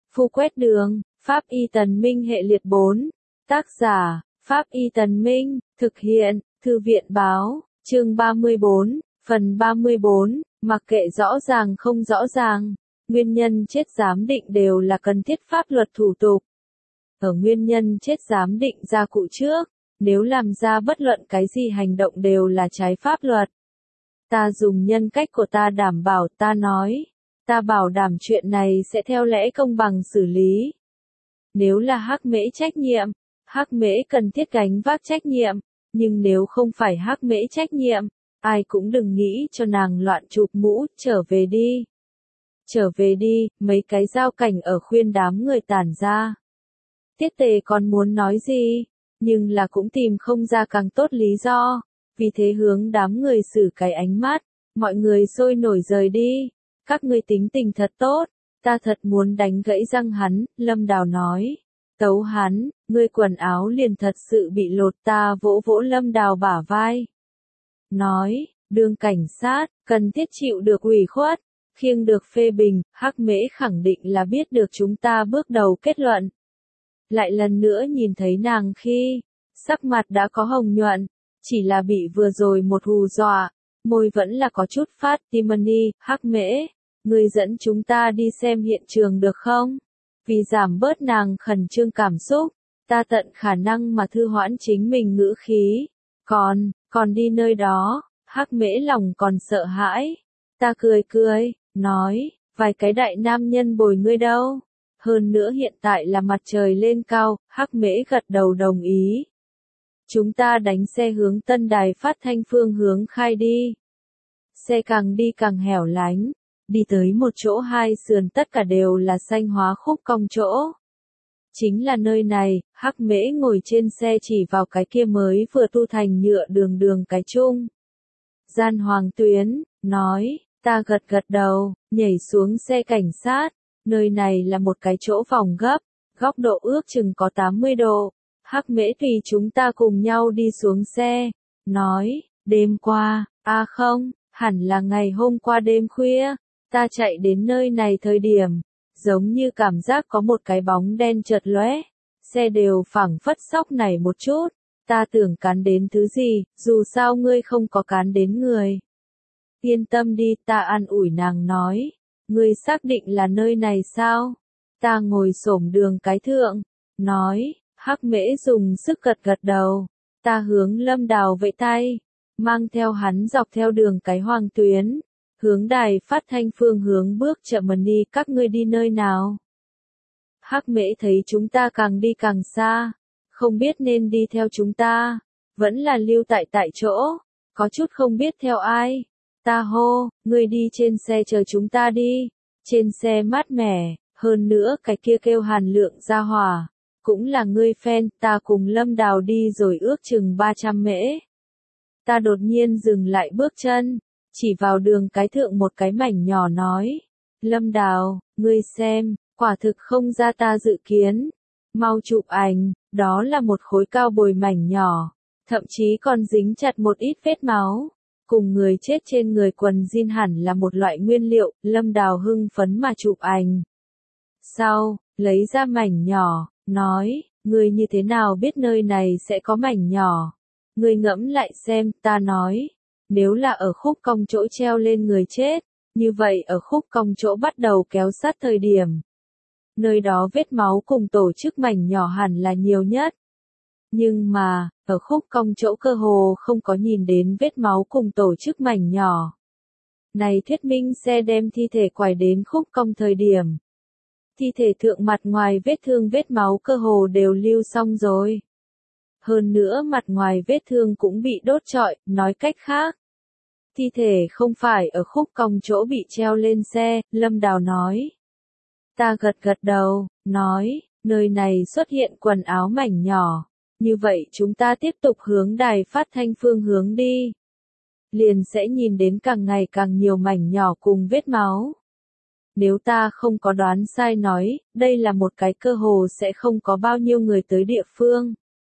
Phu quét đường, Pháp Y Tần Minh hệ liệt 4. Tác giả, Pháp Y Tần Minh, thực hiện, Thư viện báo, chương 34, phần 34, mặc kệ rõ ràng không rõ ràng, nguyên nhân chết giám định đều là cần thiết pháp luật thủ tục. Ở nguyên nhân chết giám định ra cụ trước, nếu làm ra bất luận cái gì hành động đều là trái pháp luật. Ta dùng nhân cách của ta đảm bảo, ta nói, ta bảo đảm chuyện này sẽ theo lẽ công bằng xử lý. Nếu là Hắc Mễ trách nhiệm, Hắc Mễ cần thiết gánh vác trách nhiệm, nhưng nếu không phải Hắc Mễ trách nhiệm, ai cũng đừng nghĩ cho nàng loạn chụp mũ, trở về đi. Trở về đi, mấy cái giao cảnh ở khuyên đám người tản ra. Tiết Tề còn muốn nói gì, nhưng là cũng tìm không ra càng tốt lý do, vì thế hướng đám người xử cái ánh mắt, mọi người sôi nổi rời đi, các ngươi tính tình thật tốt, ta thật muốn đánh gãy răng hắn, Lâm Đào nói, tấu hắn, ngươi quần áo liền thật sự bị lột, ta vỗ vỗ Lâm Đào bả vai. Nói, đương cảnh sát, cần thiết chịu được ủy khuất, khiêng được phê bình, Hắc Mễ khẳng định là biết được chúng ta bước đầu kết luận. Lại lần nữa nhìn thấy nàng khi, sắc mặt đã có hồng nhuận, chỉ là bị vừa rồi một hù dọa, môi vẫn là có chút phát. Timony, Hắc Mễ, ngươi dẫn chúng ta đi xem hiện trường được không? Vì giảm bớt nàng khẩn trương cảm xúc, ta tận khả năng mà thư hoãn chính mình ngữ khí. Còn đi nơi đó, Hắc Mễ lòng còn sợ hãi. Ta cười, nói, vài cái đại nam nhân bồi ngươi đâu. Hơn nữa hiện tại là mặt trời lên cao, Hắc Mễ gật đầu đồng ý. Chúng ta đánh xe hướng Tân Đài Phát Thanh phương hướng khai đi. Xe càng đi càng hẻo lánh, đi tới một chỗ hai sườn tất cả đều là xanh hóa khúc cong chỗ. Chính là nơi này, Hắc Mễ ngồi trên xe chỉ vào cái kia mới vừa tu thành nhựa đường cái chung. Gian Hoàng Tuyến, nói, ta gật đầu, nhảy xuống xe cảnh sát. Nơi này là một cái chỗ phòng gấp, góc độ ước chừng có 80 độ. Hắc Mễ tùy chúng ta cùng nhau đi xuống xe, nói, đêm qua, không, hẳn là ngày hôm qua đêm khuya, ta chạy đến nơi này thời điểm, giống như cảm giác có một cái bóng đen chợt lóe, xe đều phảng phất sóc nảy một chút, ta tưởng cán đến thứ gì, dù sao ngươi không có cán đến người. Yên tâm đi, ta an ủi nàng nói. Ngươi xác định là nơi này sao? Ta ngồi xổm đường cái thượng, nói, Hắc Mễ dùng sức gật đầu, ta hướng Lâm Đào vẫy tay, mang theo hắn dọc theo đường cái Hoàng Tuyến, hướng Đài Phát Thanh phương hướng bước chậm đi, các ngươi đi nơi nào? Hắc Mễ thấy chúng ta càng đi càng xa, không biết nên đi theo chúng ta, vẫn là lưu tại chỗ, có chút không biết theo ai. Ta hô, ngươi đi trên xe chờ chúng ta đi, trên xe mát mẻ, hơn nữa cái kia kêu Hàn Lượng gia hỏa, cũng là ngươi fan, ta cùng Lâm Đào đi rồi ước chừng 300 mễ. Ta đột nhiên dừng lại bước chân, chỉ vào đường cái thượng một cái mảnh nhỏ nói, Lâm Đào, ngươi xem, quả thực không ra ta dự kiến, mau chụp ảnh, đó là một khối cao bồi mảnh nhỏ, thậm chí còn dính chặt một ít vết máu. Cùng người chết trên người quần jean hẳn là một loại nguyên liệu, Lâm Đào hưng phấn mà chụp ảnh. Sau, lấy ra mảnh nhỏ, nói, ngươi như thế nào biết nơi này sẽ có mảnh nhỏ? Ngươi ngẫm lại xem, ta nói, nếu là ở khúc cong chỗ treo lên người chết, như vậy ở khúc cong chỗ bắt đầu kéo sát thời điểm. Nơi đó vết máu cùng tổ chức mảnh nhỏ hẳn là nhiều nhất. Nhưng mà, ở khúc cong chỗ cơ hồ không có nhìn đến vết máu cùng tổ chức mảnh nhỏ. Này thuyết minh xe đem thi thể quải đến khúc cong thời điểm. Thi thể thượng mặt ngoài vết thương vết máu cơ hồ đều lưu xong rồi. Hơn nữa mặt ngoài vết thương cũng bị đốt trọi, nói cách khác. Thi thể không phải ở khúc cong chỗ bị treo lên xe, Lâm Đào nói. Ta gật đầu, nói, nơi này xuất hiện quần áo mảnh nhỏ. Như vậy chúng ta tiếp tục hướng Đài Phát Thanh phương hướng đi. Liền sẽ nhìn đến càng ngày càng nhiều mảnh nhỏ cùng vết máu. Nếu ta không có đoán sai nói, đây là một cái cơ hồ sẽ không có bao nhiêu người tới địa phương.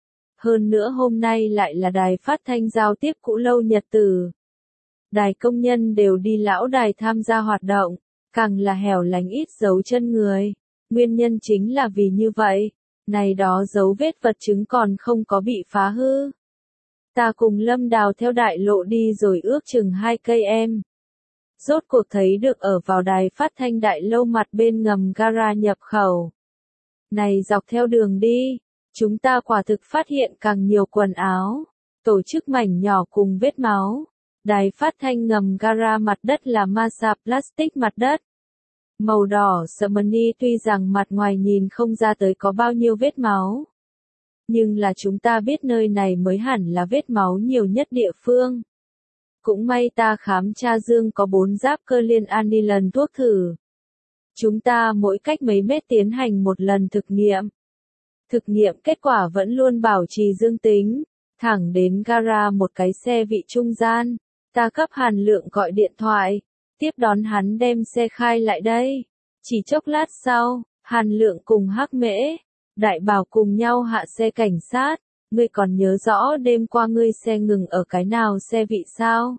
Hơn nữa hôm nay lại là Đài Phát Thanh giao tiếp cũ lâu nhật tử. Đài công nhân đều đi lão đài tham gia hoạt động, càng là hẻo lánh ít dấu chân người. Nguyên nhân chính là vì như vậy, này đó dấu vết vật chứng còn không có bị phá hư. Ta cùng Lâm Đào theo đại lộ đi rồi ước chừng 2 cây em. Rốt cuộc thấy được ở vào đài phát thanh đại lâu mặt bên ngầm gara nhập khẩu. Này dọc theo đường đi, chúng ta quả thực phát hiện càng nhiều quần áo, tổ chức mảnh nhỏ cùng vết máu. Đài phát thanh ngầm gara mặt đất là masa plastic mặt đất. Màu đỏ Summerny tuy rằng mặt ngoài nhìn không ra tới có bao nhiêu vết máu. Nhưng là chúng ta biết nơi này mới hẳn là vết máu nhiều nhất địa phương. Cũng may ta khám tra dương có 4 giáp cơ liên aniline thuốc thử. Chúng ta mỗi cách mấy mét tiến hành một lần thực nghiệm. Thực nghiệm kết quả vẫn luôn bảo trì dương tính. Thẳng đến gara một cái xe vị trung gian, ta cấp Hàn Lượng gọi điện thoại, tiếp đón hắn đem xe khai lại đây. Chỉ chốc lát sau, Hàn Lượng cùng Hắc Mễ, Đại Bảo cùng nhau hạ xe cảnh sát. Ngươi còn nhớ rõ đêm qua ngươi xe ngừng ở cái nào xe vị sao?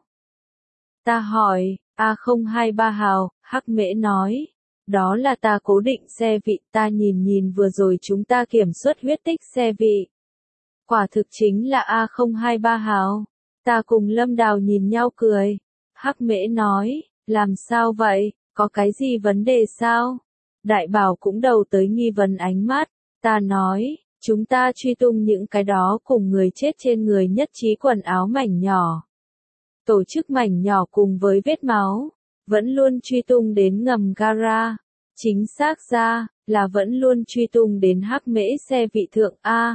Ta hỏi, A023 hào, Hắc Mễ nói. Đó là ta cố định xe vị, ta nhìn vừa rồi chúng ta kiểm soát huyết tích xe vị. Quả thực chính là A023 hào. Ta cùng Lâm Đào nhìn nhau cười. Hắc Mễ nói, làm sao vậy, có cái gì vấn đề sao? Đại Bảo cũng đầu tới nghi vấn ánh mắt. Ta nói, chúng ta truy tung những cái đó cùng người chết trên người nhất trí quần áo mảnh nhỏ. Tổ chức mảnh nhỏ cùng với vết máu, vẫn luôn truy tung đến ngầm gara. Chính xác ra, là vẫn luôn truy tung đến Hắc Mễ xe vị thượng A.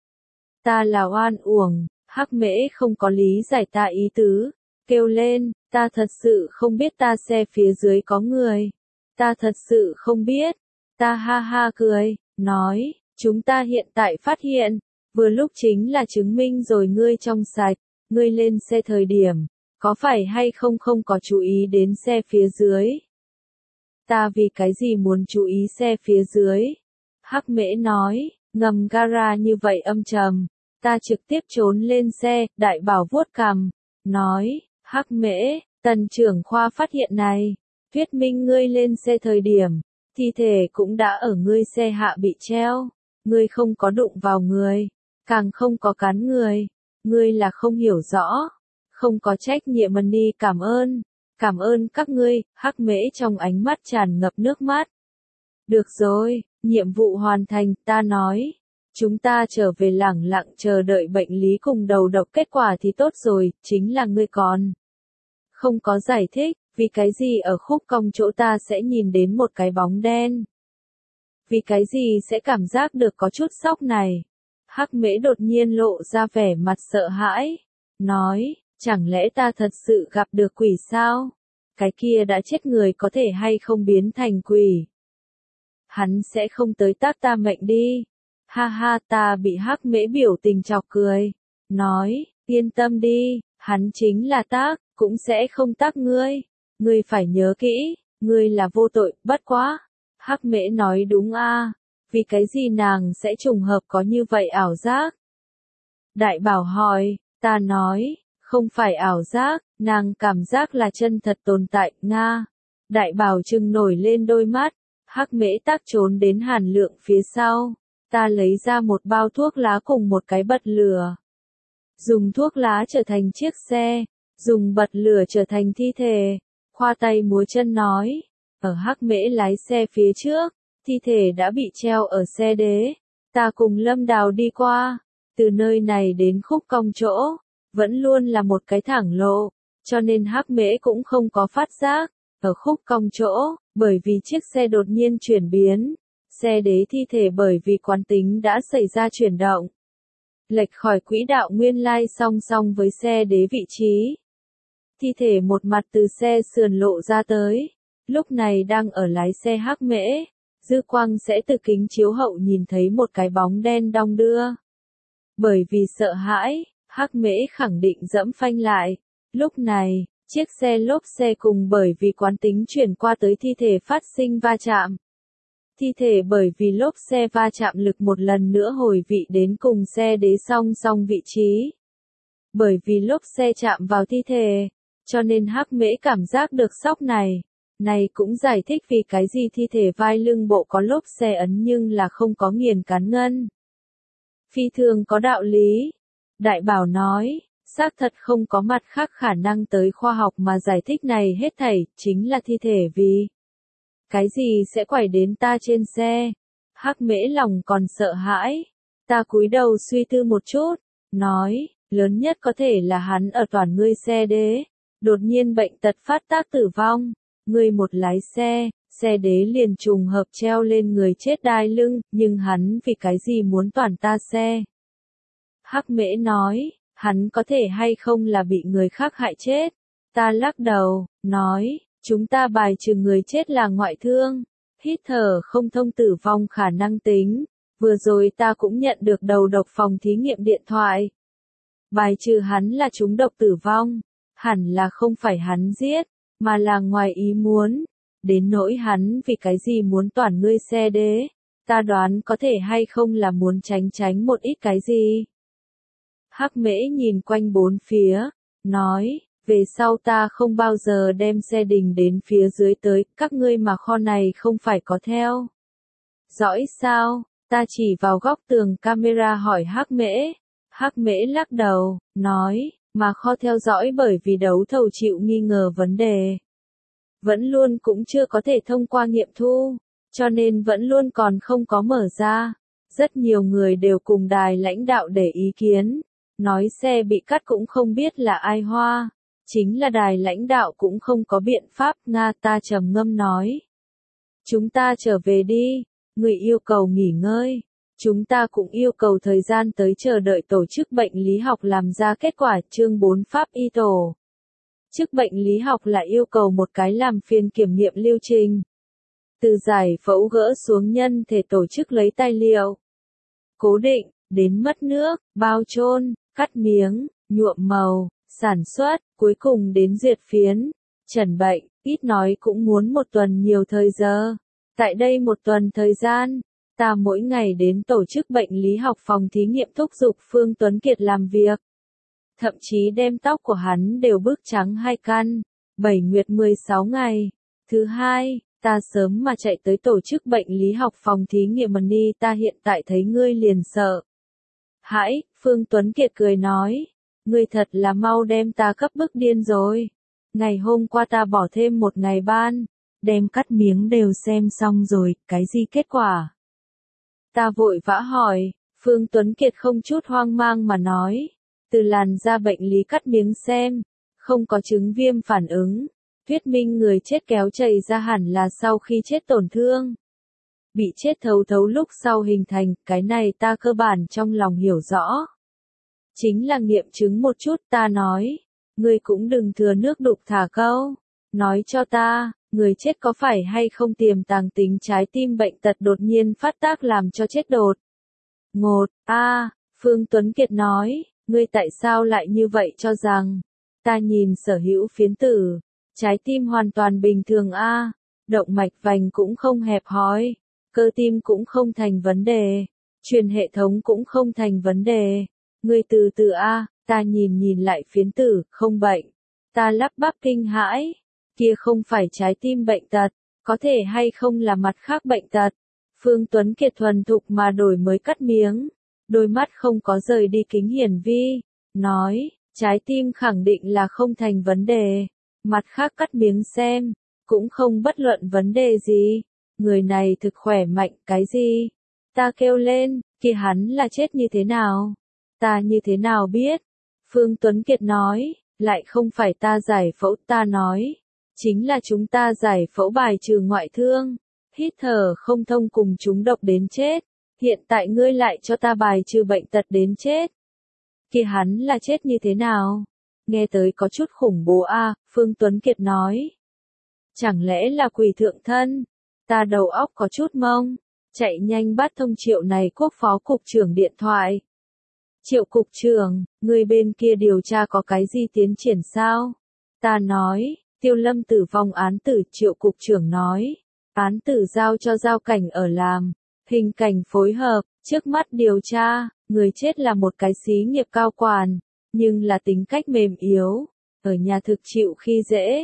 Ta là oan uổng, Hắc Mễ không có lý giải ta ý tứ, kêu lên, ta thật sự không biết ta xe phía dưới có người. Ta thật sự không biết. Ta ha ha cười, nói, chúng ta hiện tại phát hiện, vừa lúc chính là chứng minh rồi ngươi trong sạch, ngươi lên xe thời điểm, có phải hay không có chú ý đến xe phía dưới. Ta vì cái gì muốn chú ý xe phía dưới? Hắc Mễ nói, ngầm gara như vậy âm trầm, ta trực tiếp trốn lên xe. Đại Bảo vuốt cằm, nói, Hắc Mễ, tần trưởng khoa phát hiện này, thuyết minh ngươi lên xe thời điểm, thi thể cũng đã ở ngươi xe hạ bị treo, ngươi không có đụng vào người, càng không có cắn người, ngươi là không hiểu rõ, không có trách nhiệm. Money cảm ơn các ngươi. Hắc Mễ trong ánh mắt tràn ngập nước mắt. Được rồi, nhiệm vụ hoàn thành, ta nói. Chúng ta trở về lẳng lặng chờ đợi bệnh lý cùng đầu độc kết quả thì tốt rồi, chính là ngươi còn không có giải thích, vì cái gì ở khúc cong chỗ ta sẽ nhìn đến một cái bóng đen. Vì cái gì sẽ cảm giác được có chút sốc này. Hắc Mễ đột nhiên lộ ra vẻ mặt sợ hãi, nói, chẳng lẽ ta thật sự gặp được quỷ sao? Cái kia đã chết người có thể hay không biến thành quỷ? Hắn sẽ không tới tác ta mệnh đi. Ha ha, ta bị Hắc Mễ biểu tình chọc cười, nói, yên tâm đi, hắn chính là tác, cũng sẽ không tác ngươi. Ngươi phải nhớ kỹ, ngươi là vô tội, bất quá. Hắc Mễ nói đúng a, vì cái gì nàng sẽ trùng hợp có như vậy ảo giác? Đại Bảo hỏi, ta nói, không phải ảo giác, nàng cảm giác là chân thật tồn tại, Nga. Đại Bảo trừng nổi lên đôi mắt, Hắc Mễ tác trốn đến Hàn Lượng phía sau. Ta lấy ra một bao thuốc lá cùng một cái bật lửa. Dùng thuốc lá trở thành chiếc xe, dùng bật lửa trở thành thi thể. Khoa tay múa chân nói, ở Hắc Mễ lái xe phía trước, thi thể đã bị treo ở xe đế. Ta cùng Lâm Đào đi qua, từ nơi này đến khúc cong chỗ, vẫn luôn là một cái thẳng lộ, cho nên Hắc Mễ cũng không có phát giác. Ở khúc cong chỗ, bởi vì chiếc xe đột nhiên chuyển biến, xe đế thi thể bởi vì quán tính đã xảy ra chuyển động, lệch khỏi quỹ đạo nguyên lai song song với xe đế vị trí. Thi thể một mặt từ xe sườn lộ ra tới, lúc này đang ở lái xe Hắc Mễ, dư quang sẽ từ kính chiếu hậu nhìn thấy một cái bóng đen đong đưa. Bởi vì sợ hãi, Hắc Mễ khẳng định dẫm phanh lại, lúc này, chiếc xe lốp xe cùng bởi vì quán tính chuyển qua tới thi thể phát sinh va chạm. Thi thể bởi vì lốp xe va chạm lực một lần nữa hồi vị đến cùng xe đế song song vị trí. Bởi vì lốp xe chạm vào thi thể, cho nên Hắc Mễ cảm giác được sốc này. Này cũng giải thích vì cái gì thi thể vai lưng bộ có lốp xe ấn nhưng là không có nghiền cán ngân. Phi thường có đạo lý. Đại Bảo nói, xác thật không có mặt khác khả năng tới khoa học mà giải thích này hết thảy, chính là thi thể vì cái gì sẽ quẩy đến ta trên xe. Hắc Mễ lòng còn sợ hãi. Ta cúi đầu suy tư một chút, nói, lớn nhất có thể là hắn ở toàn ngươi xe đế, đột nhiên bệnh tật phát tác tử vong. Ngươi một lái xe, xe đế liền trùng hợp treo lên người chết đai lưng, nhưng hắn vì cái gì muốn toàn ta xe? Hắc Mễ nói, hắn có thể hay không là bị người khác hại chết? Ta lắc đầu, nói, chúng ta bài trừ người chết là ngoại thương, hít thở không thông tử vong khả năng tính. Vừa rồi ta cũng nhận được đầu độc phòng thí nghiệm điện thoại. Bài trừ hắn là trúng độc tử vong, hẳn là không phải hắn giết, mà là ngoài ý muốn. Đến nỗi hắn vì cái gì muốn toàn ngươi xe đế, ta đoán có thể hay không là muốn tránh một ít cái gì. Hắc Mễ nhìn quanh bốn phía, nói, về sau ta không bao giờ đem xe đình đến phía dưới tới, các ngươi mà kho này không phải có theo dõi sao? Ta chỉ vào góc tường camera hỏi Hắc Mễ. Hắc Mễ lắc đầu, nói, mà kho theo dõi bởi vì đấu thầu chịu nghi ngờ vấn đề. Vẫn luôn cũng chưa có thể thông qua nghiệm thu, cho nên vẫn luôn còn không có mở ra. Rất nhiều người đều cùng đài lãnh đạo để ý kiến, nói xe bị cắt cũng không biết là ai hoa. Chính là đài lãnh đạo cũng không có biện pháp. Nga ta trầm ngâm nói. Chúng ta trở về đi. Người yêu cầu nghỉ ngơi. Chúng ta cũng yêu cầu thời gian tới chờ đợi tổ chức bệnh lý học làm ra kết quả. Chương 4 Pháp y tổ. Chức bệnh lý học lại yêu cầu một cái làm phiên kiểm nghiệm lưu trình. Từ giải phẫu gỡ xuống nhân thể tổ chức lấy tài liệu, cố định, đến mất nước, bao chôn, cắt miếng, nhuộm màu, sản xuất, cuối cùng đến duyệt phiến, chẩn bệnh, ít nói cũng muốn một tuần nhiều thời giờ. Tại đây một tuần thời gian, ta mỗi ngày đến tổ chức bệnh lý học phòng thí nghiệm thúc giục Phương Tuấn Kiệt làm việc. Thậm chí đem tóc của hắn đều bức trắng 2 căn, 7 nguyệt 16 ngày. Thứ hai, ta sớm mà chạy tới tổ chức bệnh lý học phòng thí nghiệm Mani, ta hiện tại thấy ngươi liền sợ. Hãi, Phương Tuấn Kiệt cười nói, ngươi thật là mau đem ta cấp bức điên rồi. Ngày hôm qua ta bỏ thêm một ngày ban, đem cắt miếng đều xem xong rồi, cái gì kết quả? Ta vội vã hỏi, Phương Tuấn Kiệt không chút hoang mang mà nói, từ làn da bệnh lý cắt miếng xem, không có chứng viêm phản ứng, thuyết minh người chết kéo chảy ra hẳn là sau khi chết tổn thương. Bị chết thấu thấu lúc sau hình thành, cái này ta cơ bản trong lòng hiểu rõ. Chính là nghiệm chứng một chút. Ta nói, ngươi cũng đừng thừa nước đục thả câu, nói cho ta, người chết có phải hay không tiềm tàng tính trái tim bệnh tật đột nhiên phát tác làm cho chết đột ngột. Phương Tuấn Kiệt nói, ngươi tại sao lại như vậy cho rằng? Ta nhìn sở hữu phiến tử, trái tim hoàn toàn bình thường động mạch vành cũng không hẹp hòi, cơ tim cũng không thành vấn đề, truyền hệ thống cũng không thành vấn đề. Ngươi từ từ ta nhìn lại phiến tử, không bệnh. Ta lắp bắp kinh hãi, kia không phải trái tim bệnh tật, có thể hay không là mặt khác bệnh tật. Phương Tuấn Kiệt thuần thục mà đổi mới cắt miếng, đôi mắt không có rời đi kính hiển vi, nói, trái tim khẳng định là không thành vấn đề, mặt khác cắt miếng xem, cũng không bất luận vấn đề gì, người này thực khỏe mạnh. Cái gì? Ta kêu lên, kia hắn là chết như thế nào? Ta như thế nào biết? Phương Tuấn Kiệt nói, lại không phải ta giải phẫu. Ta nói, chính là chúng ta giải phẫu bài trừ ngoại thương, hít thở không thông cùng chúng độc đến chết. Hiện tại ngươi lại cho ta bài trừ bệnh tật đến chết. Kia hắn là chết như thế nào? Nghe tới có chút khủng bố Phương Tuấn Kiệt nói. Chẳng lẽ là quỷ thượng thân? Ta đầu óc có chút mông, chạy nhanh bắt thông Triệu này Quốc phó cục trưởng điện thoại. Triệu cục trưởng, người bên kia điều tra có cái gì tiến triển sao? Ta nói, Tiêu Lâm tử vong án tử. Triệu cục trưởng nói, án tử giao cho giao cảnh ở làm, hình cảnh phối hợp, trước mắt điều tra, người chết là một cái xí nghiệp cao quản, nhưng là tính cách mềm yếu, ở nhà thực chịu khi dễ,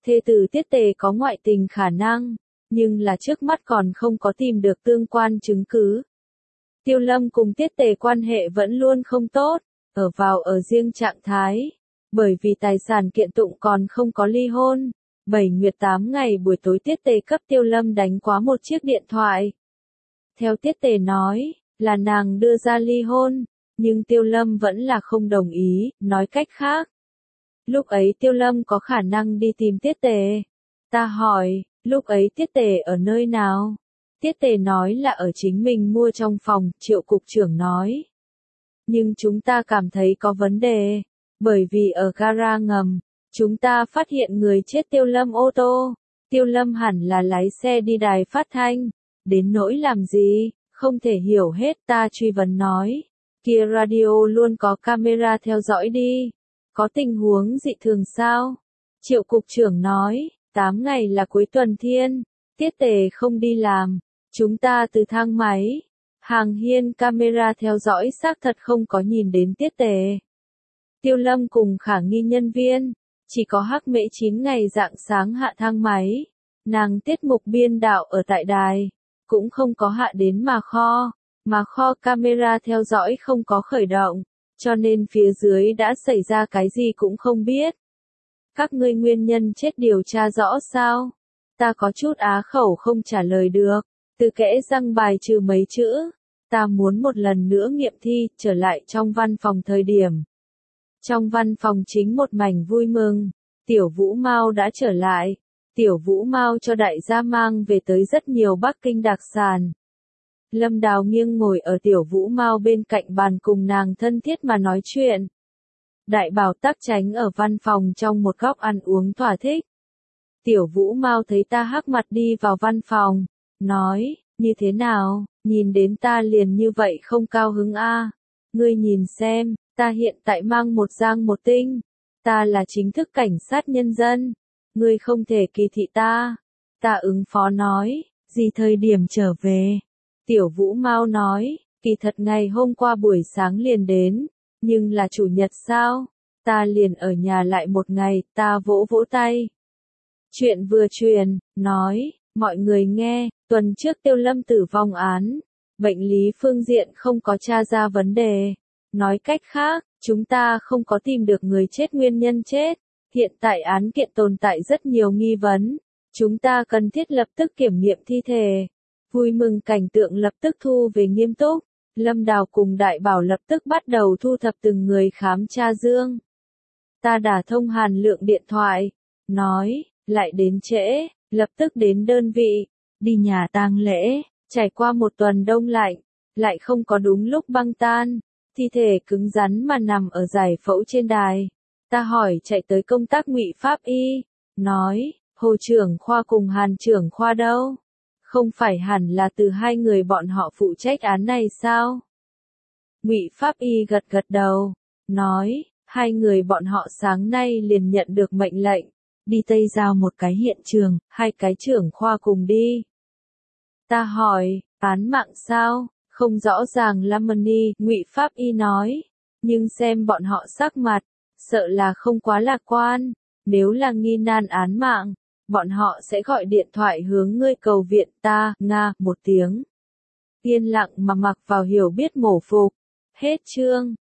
thê tử Tiết Tề có ngoại tình khả năng, nhưng là trước mắt còn không có tìm được tương quan chứng cứ. Tiêu Lâm cùng Tiết Tề quan hệ vẫn luôn không tốt, ở riêng trạng thái, bởi vì tài sản kiện tụng còn không có ly hôn. 7 nguyệt 8 ngày buổi tối Tiết Tề cấp Tiêu Lâm đánh quá một chiếc điện thoại. Theo Tiết Tề nói, là nàng đưa ra ly hôn, nhưng Tiêu Lâm vẫn là không đồng ý, nói cách khác. Lúc ấy Tiêu Lâm có khả năng đi tìm Tiết Tề. Ta hỏi, lúc ấy Tiết Tề ở nơi nào? Tiết Tề nói là ở chính mình mua trong phòng, Triệu cục trưởng nói. Nhưng chúng ta cảm thấy có vấn đề, bởi vì ở gara ngầm, chúng ta phát hiện người chết Tiêu Lâm ô tô. Tiêu Lâm hẳn là lái xe đi đài phát thanh, đến nỗi làm gì, không thể hiểu hết. Ta truy vấn nói, kia radio luôn có camera theo dõi đi, có tình huống dị thường sao? Triệu cục trưởng nói, 8 ngày là cuối tuần thiên, Tiết Tề không đi làm, chúng ta từ thang máy, hàng hiên camera theo dõi xác thật không có nhìn đến Tiết Tề. Tiêu Lâm cùng khả nghi nhân viên, chỉ có Hắc Mễ 9 ngày rạng sáng hạ thang máy, nàng tiết mục biên đạo ở tại đài, cũng không có hạ đến mà kho camera theo dõi không có khởi động, cho nên phía dưới đã xảy ra cái gì cũng không biết. Các ngươi nguyên nhân chết điều tra rõ sao? Ta có chút á khẩu không trả lời được, từ kẽ răng bài trừ mấy chữ. Ta muốn một lần nữa nghiệm thi, trở lại trong văn phòng thời điểm. Trong văn phòng chính một mảnh vui mừng, Tiểu Vũ Mao đã trở lại. Tiểu Vũ Mao cho đại gia mang về tới rất nhiều Bắc Kinh đặc sản. Lâm Đào nghiêng ngồi ở Tiểu Vũ Mao bên cạnh bàn cùng nàng thân thiết mà nói chuyện. Đại Bảo tắc tránh ở văn phòng trong một góc ăn uống thỏa thích. Tiểu Vũ Mao thấy ta hắc mặt đi vào văn phòng, nói, như thế nào, nhìn đến ta liền như vậy không cao hứng a? Ngươi nhìn xem, ta hiện tại mang một giang một tinh, ta là chính thức cảnh sát nhân dân, ngươi không thể kỳ thị ta. Ta ứng phó nói, gì thời điểm trở về? Tiểu Vũ Mao nói, kỳ thật ngày hôm qua buổi sáng liền đến, nhưng là chủ nhật sao? Ta liền ở nhà lại một ngày, ta vỗ vỗ tay. Chuyện vừa truyền, nói, mọi người nghe, tuần trước Tiêu Lâm tử vong án, bệnh lý phương diện không có tra ra vấn đề. Nói cách khác, chúng ta không có tìm được người chết nguyên nhân chết. Hiện tại án kiện tồn tại rất nhiều nghi vấn. Chúng ta cần thiết lập tức kiểm nghiệm thi thể. Vui mừng cảnh tượng lập tức thu về nghiêm túc. Lâm Đào cùng Đại Bảo lập tức bắt đầu thu thập từng người khám tra dương. Ta đả thông Hàn Lượng điện thoại, nói, lại đến trễ, lập tức đến đơn vị, đi nhà tang lễ, trải qua một tuần đông lạnh, lại không có đúng lúc băng tan, thi thể cứng rắn mà nằm ở giải phẫu trên đài. Ta hỏi chạy tới công tác Ngụy Pháp Y, nói, Hồ trưởng khoa cùng Hàn trưởng khoa đâu? Không phải hẳn là từ hai người bọn họ phụ trách án này sao? Ngụy Pháp Y gật gật đầu, nói, hai người bọn họ sáng nay liền nhận được mệnh lệnh, đi Tây Giao một cái hiện trường, hai cái trưởng khoa cùng đi. Ta hỏi, án mạng sao? Không rõ ràng Lamani, Ngụy Pháp Y nói, nhưng xem bọn họ sắc mặt, sợ là không quá lạc quan, nếu là nghi nan án mạng, bọn họ sẽ gọi điện thoại hướng ngươi cầu viện. Ta, Nga, một tiếng. Yên lặng mà mặc vào hiểu biết mổ phục. Hết chương.